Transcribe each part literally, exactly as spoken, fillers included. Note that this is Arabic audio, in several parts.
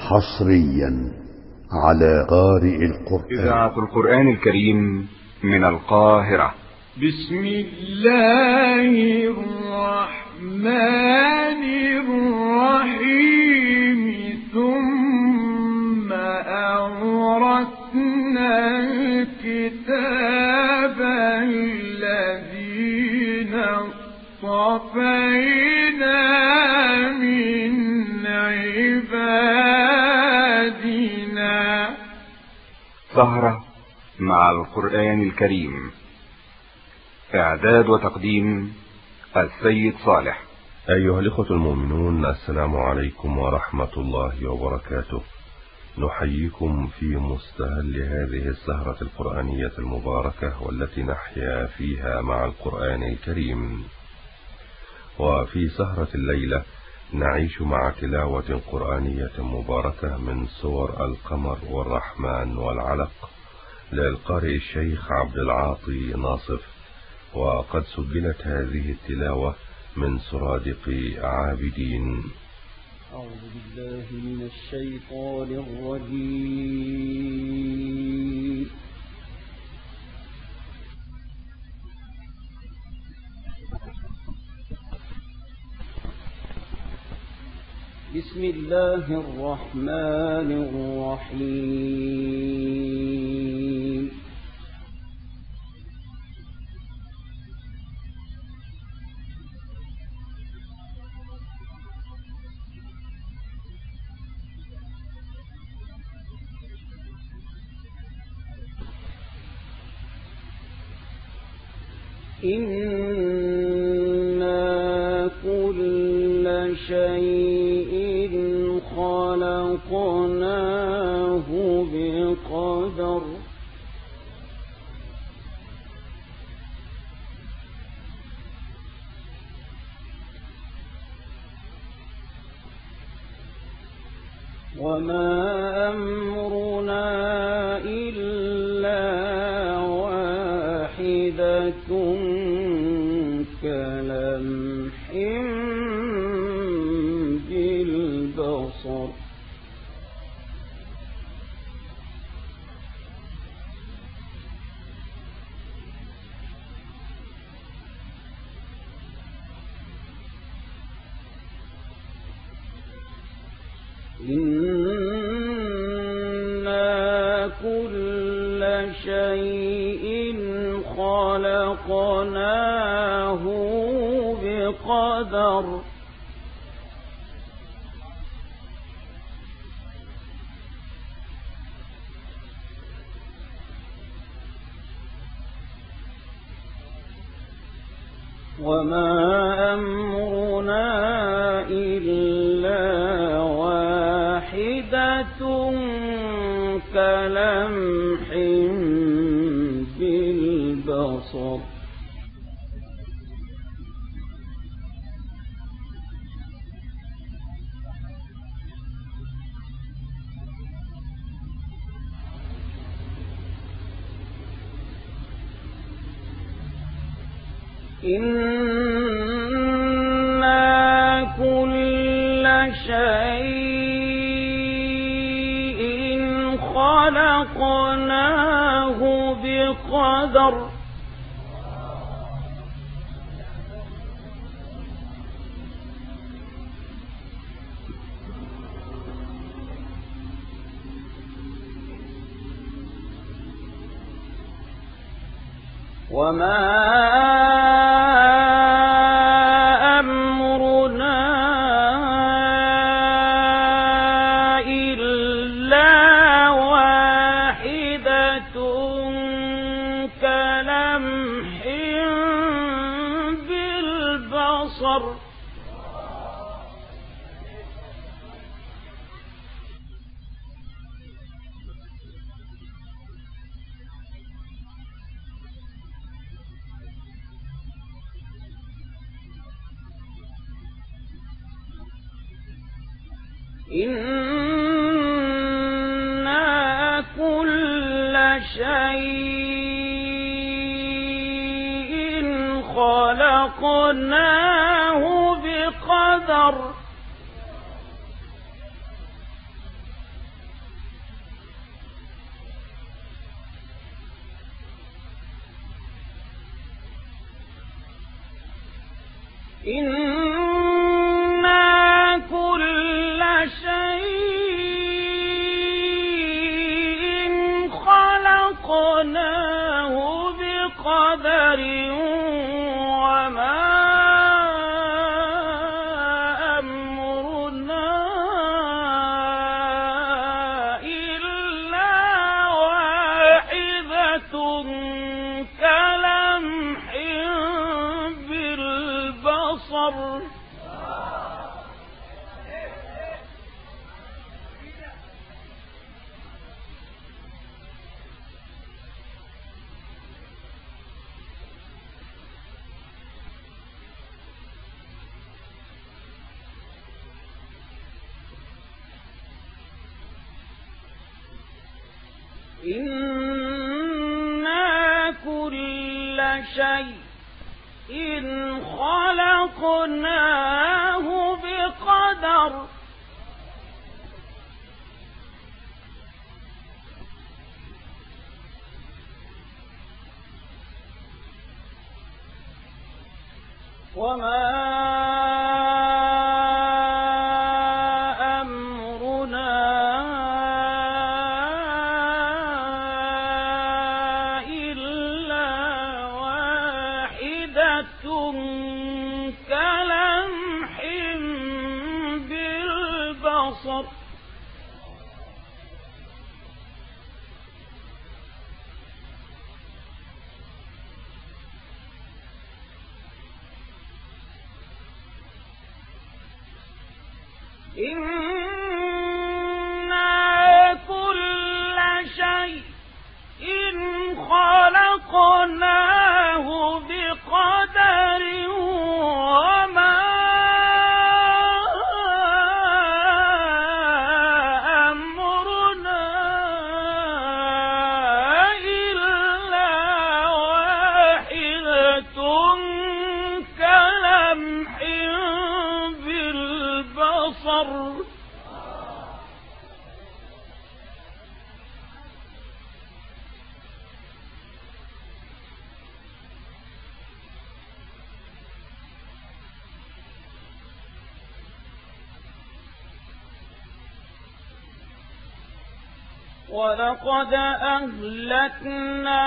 حصريا على قارئ القرآن. إذاعة القرآن الكريم من القاهرة. بسم الله الرحمن الرحيم. ثم أورثنا الكتاب الذين اصطفينا من عبادنا. سهرة مع القرآن الكريم. إعداد وتقديم السيد صالح. أيها الإخوة المؤمنون، السلام عليكم ورحمة الله وبركاته. نحييكم في مستهل هذه السهرة القرآنية المباركة، والتي نحيا فيها مع القرآن الكريم. وفي سهرة الليلة نعيش مع تلاوة قرآنية مباركة من سور القمر والرحمن والعلق للقارئ الشيخ عبد العاطي ناصف. وقد سجلت هذه التلاوة من سرادق عابدين. أعوذ بالله من الشيطان الرجيم. بسم الله الرحمن الرحيم. إنا كل شيء خلقناه بقدر. وما أمرنا إلا واحدة كلمح بالبصر. إنا كل شيء خلقناه بقدر. وما أمرنا إلا واحدة كلمح بالبصر. إنا كل شيء خلقناه بقدر. وما أمرنا إلا واحدة كلمح بالبصر. إنا كل شيء خلقناه بقدر. إنا كل شيء خلقناه بقدر وما أمرنا إلا واحدة كلمح بالبصر إنا كل شيء خلقناه بقدر وما كلمح بالبصر إنا كل شيء خلقناه بقدر وما أمرنا إلا واحدة كلمح بالبصر ولقد أهلكنا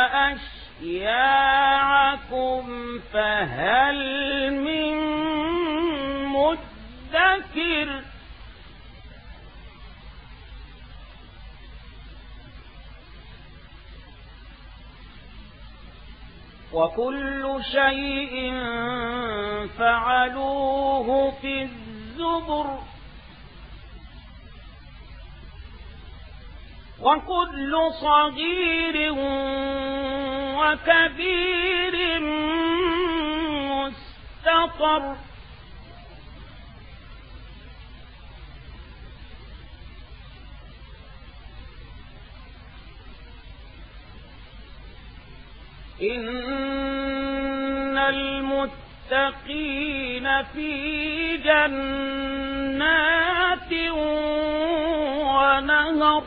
أشياعكم فهل من مدكر وكل شيء فعلوه في الزبر وكل صغير وكبير مستطر إن المتقين في جنات ونهر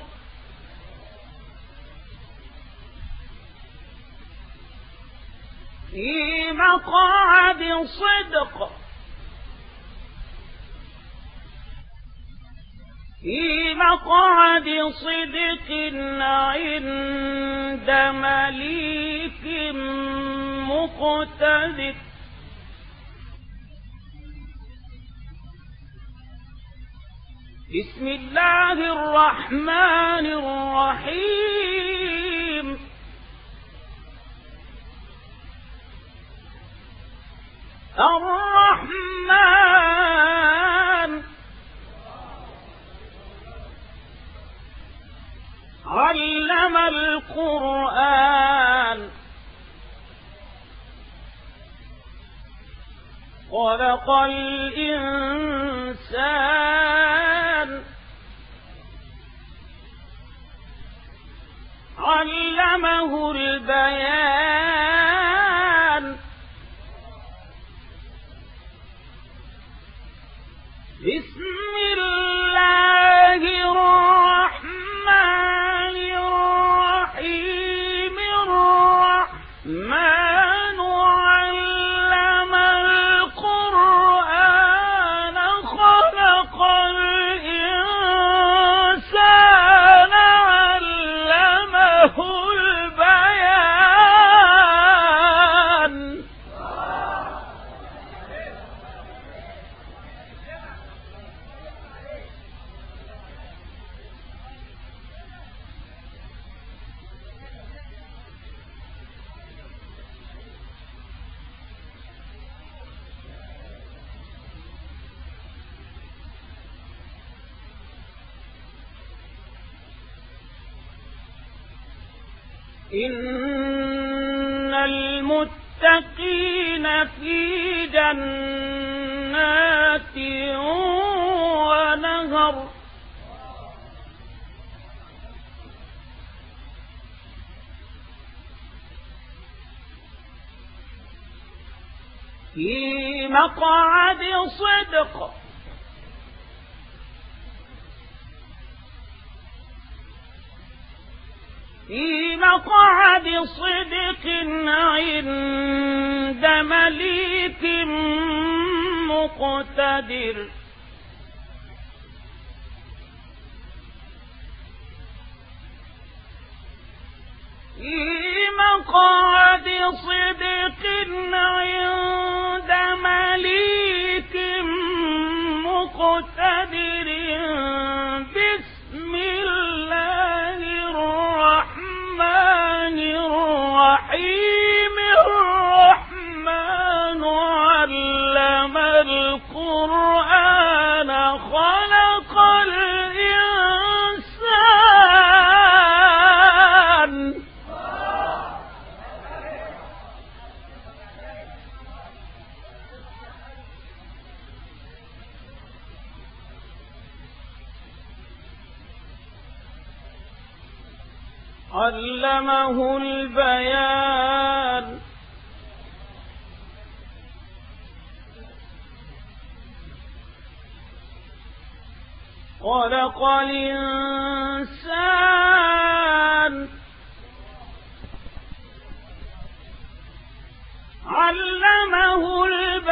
في مقعد صدق في مقعد صدق عند مليك مقتدر بسم الله الرحمن الرحيم الرحمن علم القرآن خلق الإنسان علمه البيان بسم الله الرحمن الرحيم الرحمن علم القرآن إن المتقين في جنات ونهر في مقعد صدق في مقعد صدق عند مليك مقتدر في مقعد صدق عند مليك مقتدر بسم الله الرحمن الرحيم الرحمن علم القرآن خلق الإنسان علمه البيان خلق الإنسان علمه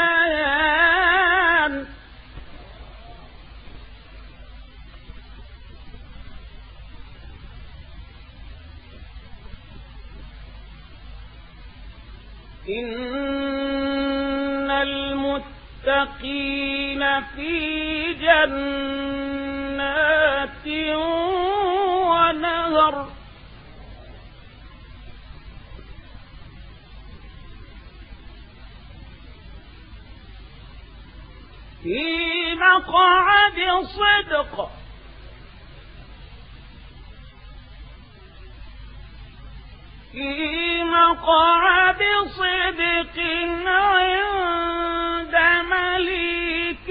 البيان إن المتقين في جنات ونهر في مقعد صدق في مقعد صدق عند مليك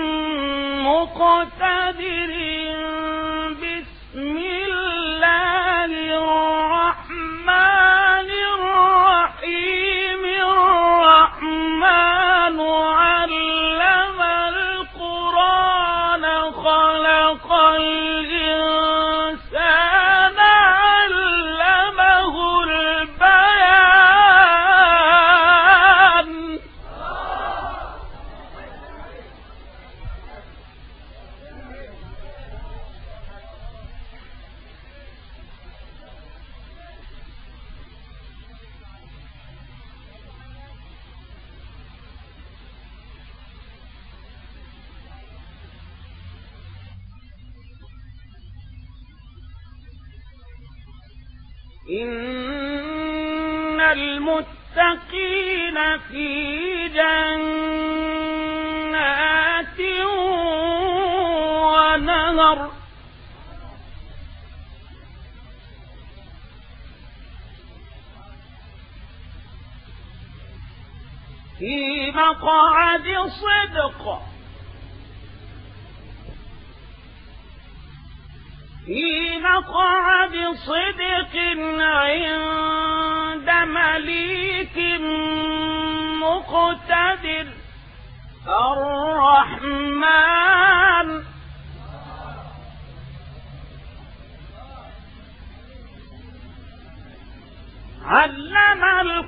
مقتدر بسم الله الرحمن الرحيم الرحمن علم القرآن خلق الإنسان علمه البيان إن المتقين في جنات ونهر في مقعد صدق في مقعد صدق عند مليك مقتدر الرحمن علم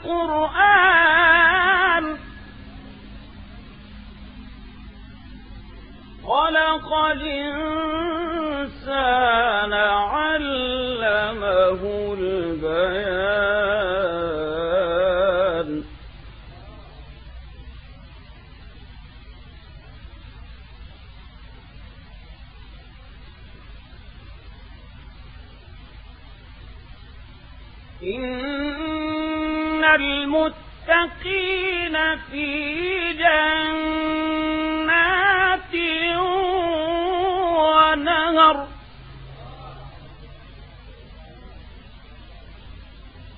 القرآن خلق الإنسان علمه البيان إن المتقين في جنات ونهر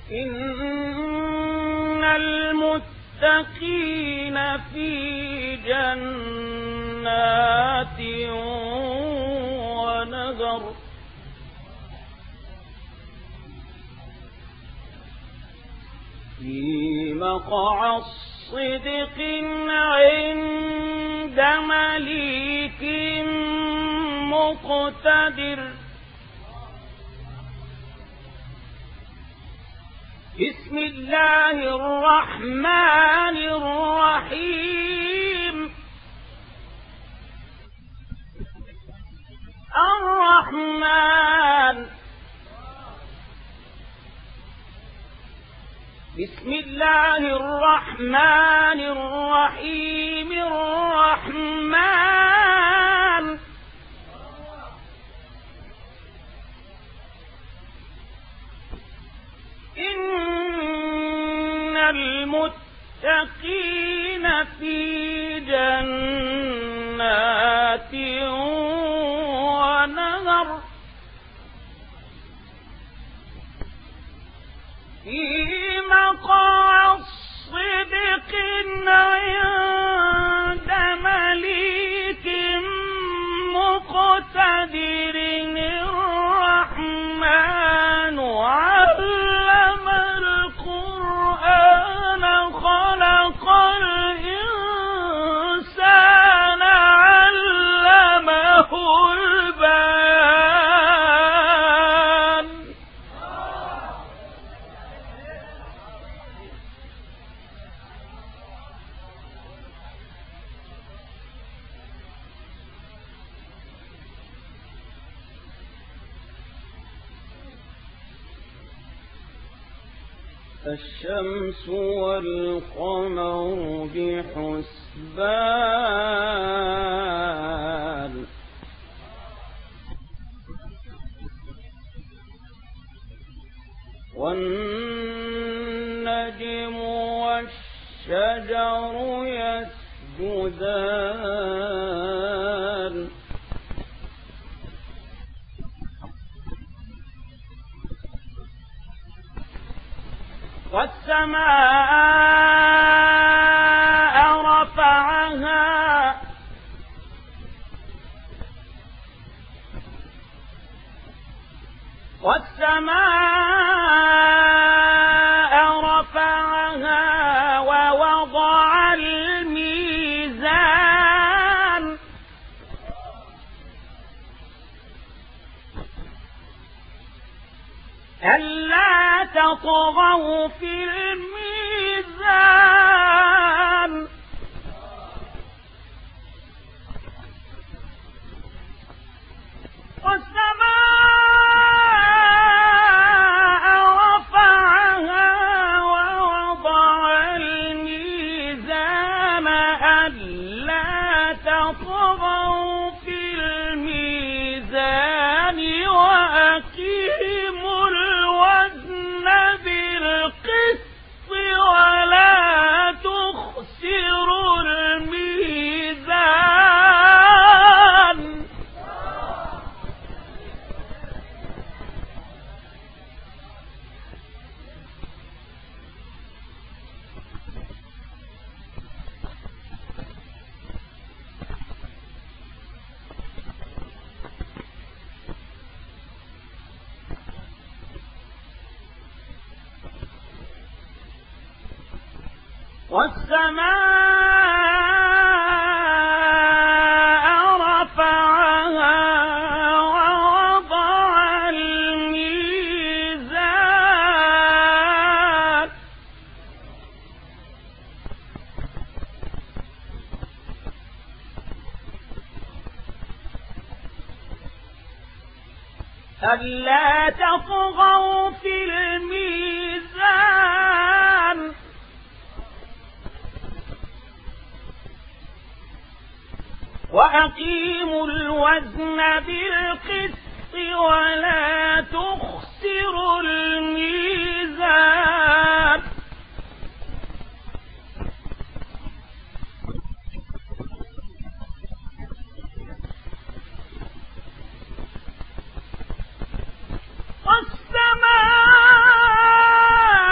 إن المتقين في جنات ونهر في مقعد صدق عند مليك مقتدر. بسم الله الرحمن الرحيم. الرحمن بسم الله الرحمن الرحيم. الرحمن إن المتقين في جنات ونهر في مقعد صدق عند مليك مقتدر. الرحمن علم القرآن خلق الإنسان علمه البيان. الشمس والقمر بحسبان. والنجم والشجر يسجدان. والسماء رفعها والسماء رفعها ووضع الميزان. ألا تطغوا في الميزان. والسماء رفعها ووضع الميزان. ألا تطغوا في الميزان وأقيموا الوزن بالقسط ولا تخسروا الميزان. والسماء رفعها ووضع الميزان. ألا تطغوا في الميزان. وأقيموا الوزن بالقسط ولا تخسروا الميزان. والسماء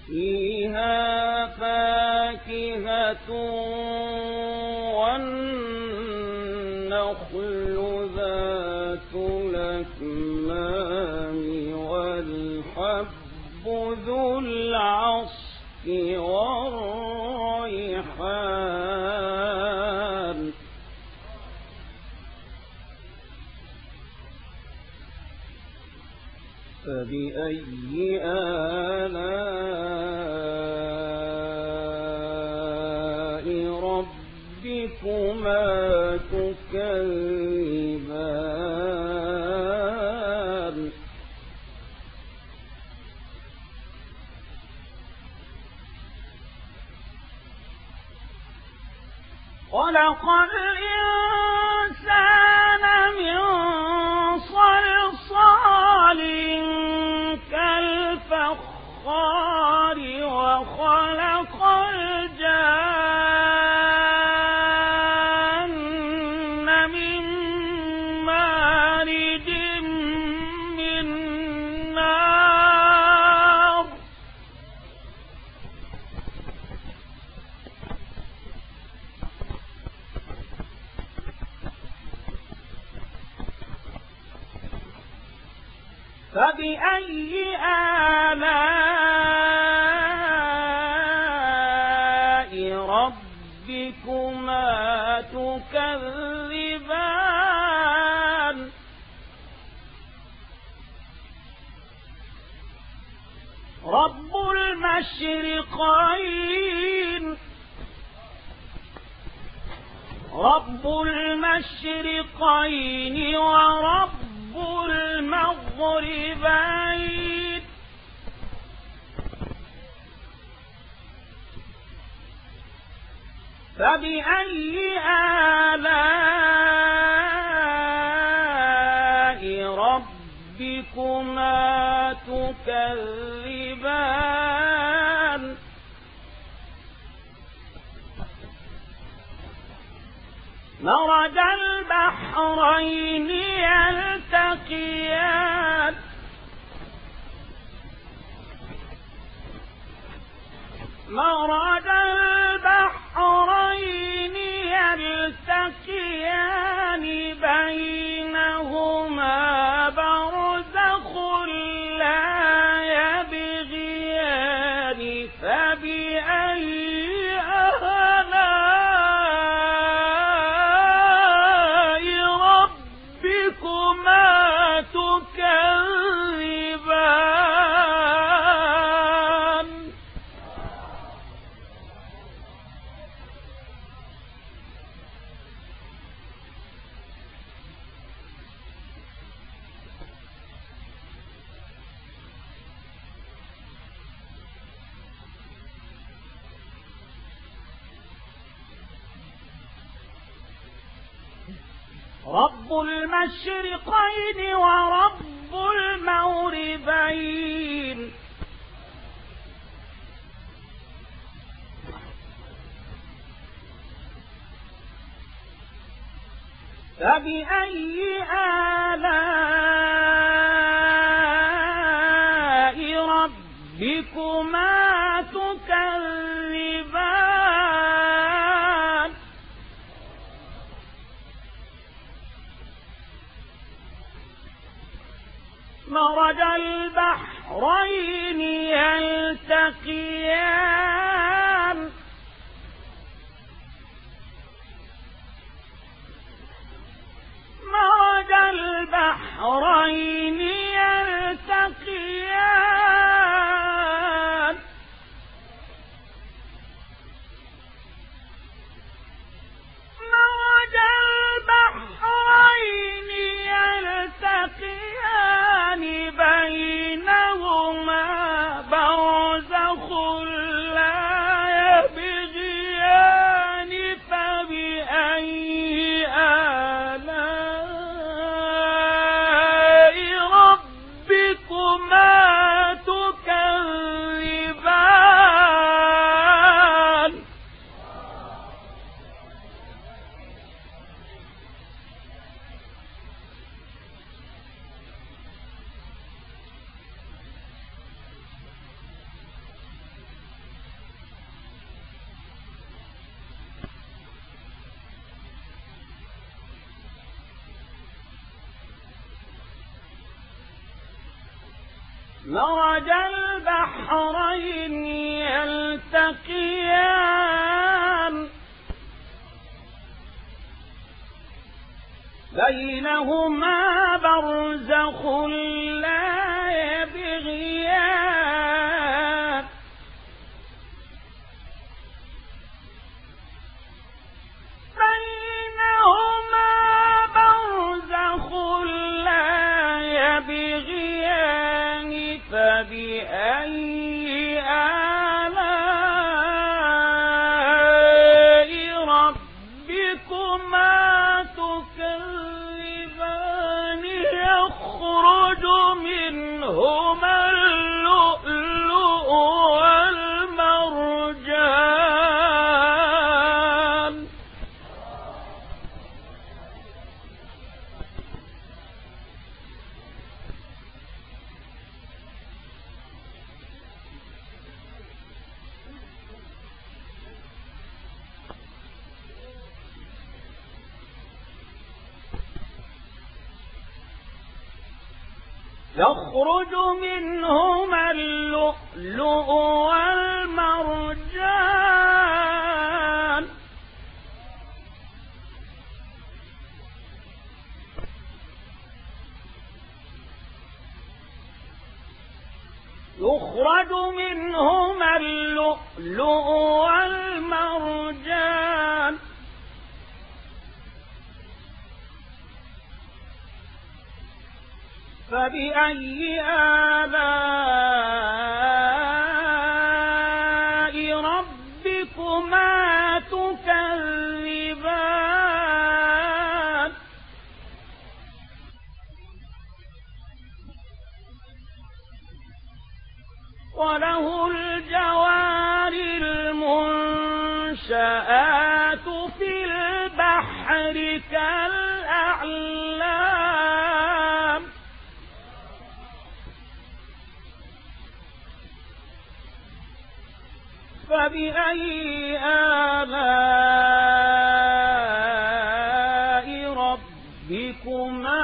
فيها فاكهة والنخل ذات الأكمام والحب ذو العصف والريحان فبأي آلاء ربكما تكذبان خلق الإنسان من صلصال كالفخار وخلق الجان من مارج من نار فبأي آلاء ربكما تكذبان رب المشرقين رب المشرقين ورب المغربين فبأي آلاء ربكما تكذبان مرج البحرين يلتقيان مرج البحرين يلتقيان بينهما برزخ لا يبغيان فبأي آلاء ربكما تكذبان رب المشرقين ورب المغربين فبأي آلاء ربكما تكذبان مرج البحرين يلتقيان مرج البحرين يلتقيان مرج البحرين يلتقيان بينهما برزخ مرج البحرين يلتقيان بينهما برزخ لا يبغيان بينهما برزخ لا يبغيان فبأي آلاء ربكما تكذبان يخرج منهما اللؤلؤ والمرجان يخرج منهما اللؤلؤ والمرجان يخرج منهما اللؤلؤ والمرجان فبأي آلاء ربكما تكذبان وله الجوار المنشآت في البحر كالأعلام فبأي آلاء ربكما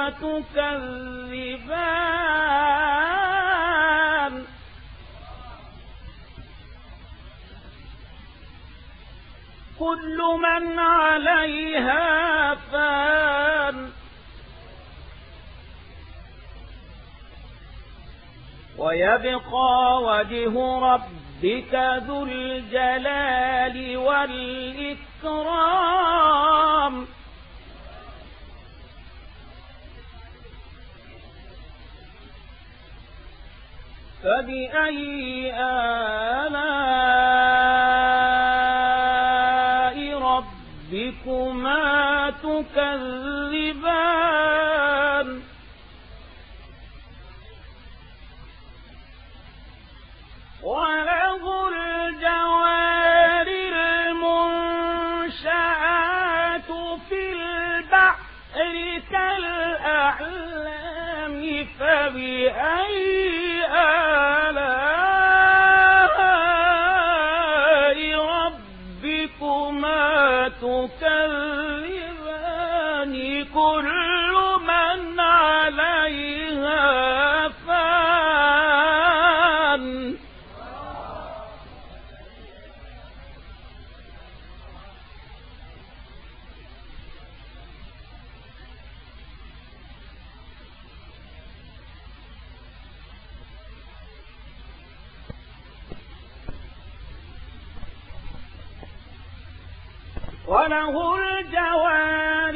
تكذبان كل من عليها فان ويبقى وجه ربك ذو الجلال والإكرام فبأي آلاء ربكما تكذبان وله الجوار المنشآت في البحر كالأعلام فبأي آلاء ربكما تكذبان كل من عليها فان وله الجوار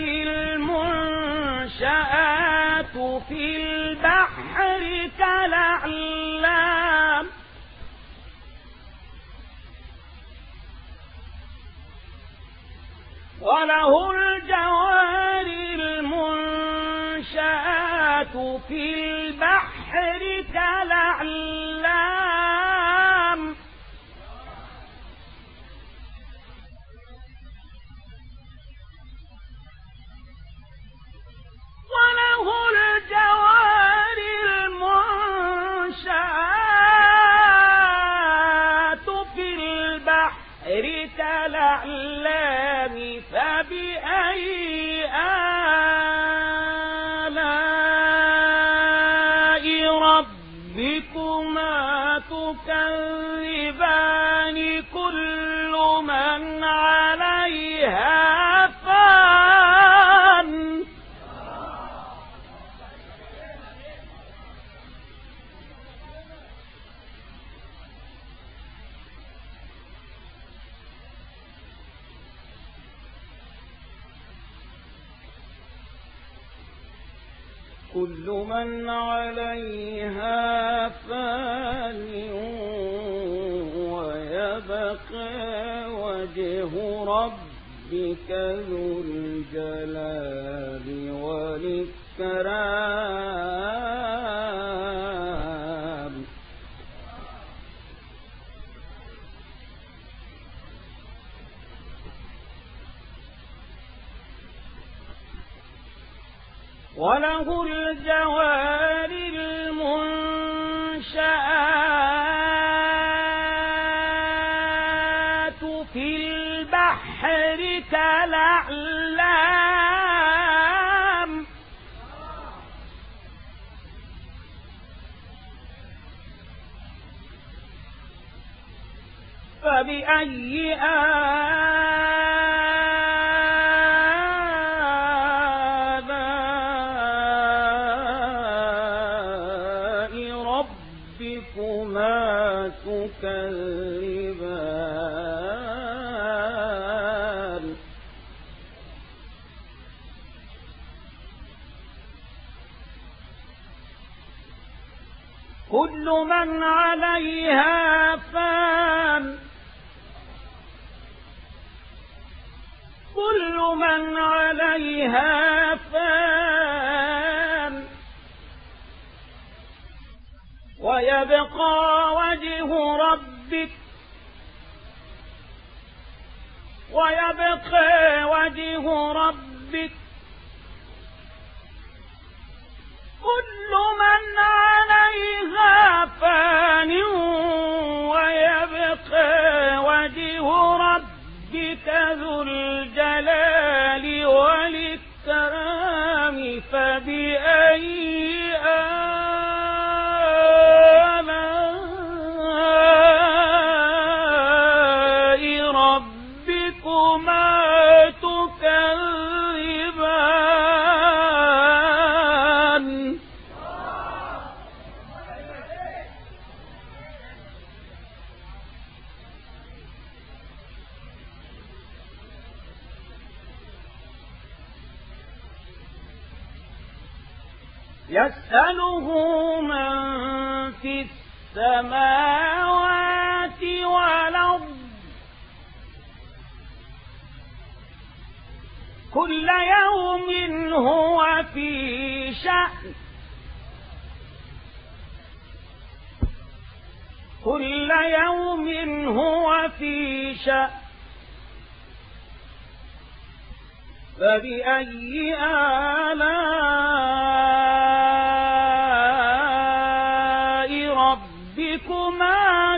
المنشآت في البحر كالأعلام وله الجوار المنشآت في البحر كالأعلام وله الجوار المنشآت في البحر كالأعلام فبأي آلاء ربكما تكذبان كل من عليها فان كل من عليها فان ويبقى وجه ربك ذو الجلال والإكرام وله الجوار المنشآت في البحر كالأعلام فبأي آلاء ربكما تكذبان كل من عليها فان كل من عليها فان ويبقى وجه ربك ويبقى وجه ربك كل من عليها فان ويبقى وجه ربك ذو الجلال والإكرام فبأي آلاء ربكما تكذبان يسأله من في السماوات والأرض كل يوم هو في شأن كل يوم هو في شأن فبأي آلاء ربكما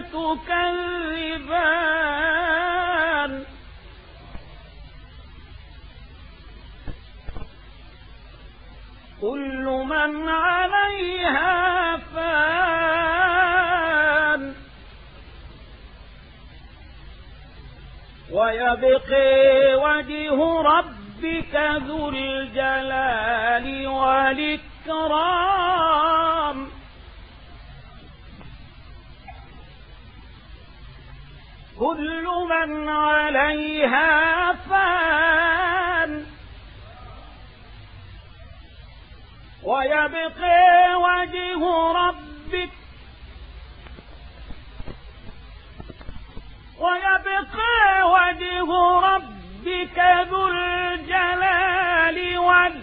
تكذبان كل من عليها فان ويبقى وجه ربك ذو الجلال والإكرام كل من عليها فان ويبقى وجه ربك ويبقى وجه ربك ذو الجلال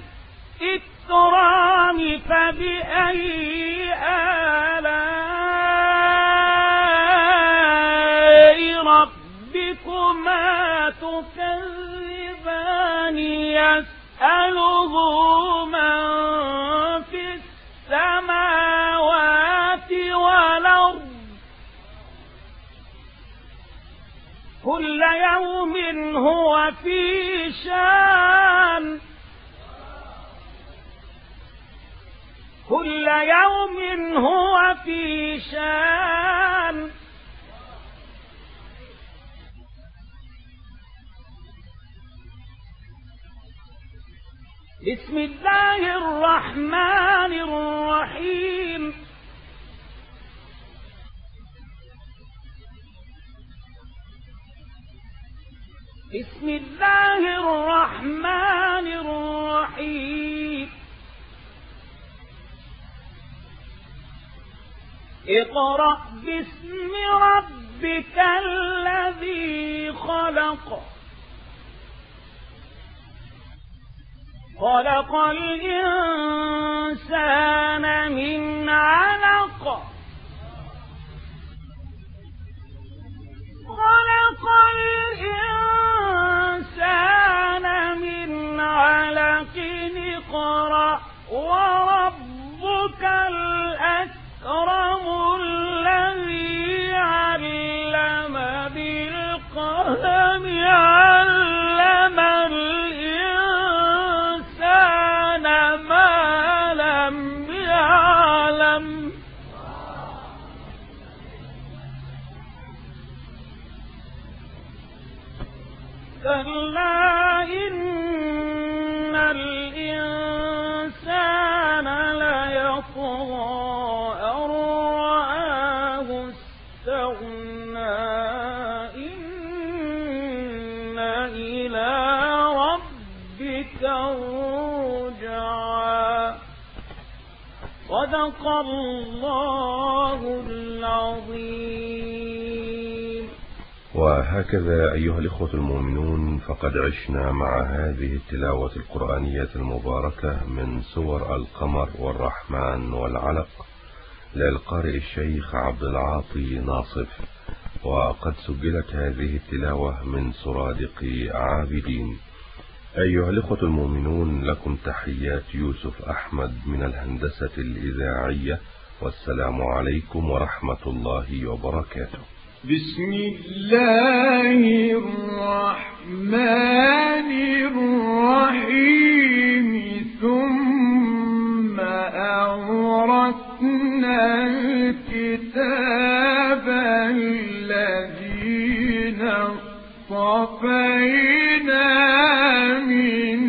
والإكرام فبأي آلاء ربكما تكذبان يسأله من في السماوات والأرض كل يوم هو في شأن كل يوم هو في شأن بسم الله الرحمن الرحيم بسم الله الرحمن الرحيم اقرأ باسم ربك الذي خلق خلق الإنسان من علق خلق الإنسان من علق اقرأ وربك الأكرم الذي علم بالقلم علم الإنسان ما لم يعلم كلا إن الإنسان ليطغى أن رآه استغنى إن إلى ربك الرجعى صدق الله العظيم. وهكذا أيها الإخوة المؤمنون فقد عشنا مع هذه التلاوة القرآنية المباركة من سور القمر والرحمن والعلق للقارئ الشيخ عبد العاطي ناصف، وقد سجلت هذه التلاوة من سرادق عابدين. أيها الإخوة المؤمنون لكم تحيات يوسف أحمد من الهندسة الإذاعية، والسلام عليكم ورحمة الله وبركاته. بسم الله الرحمن الرحيم ثم أورثنا الكتاب الذين اصطفينا من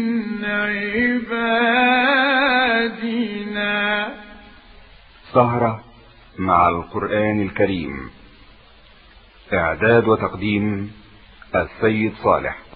عبادنا. سهرة مع القرآن الكريم، إعداد وتقديم السيد صالح.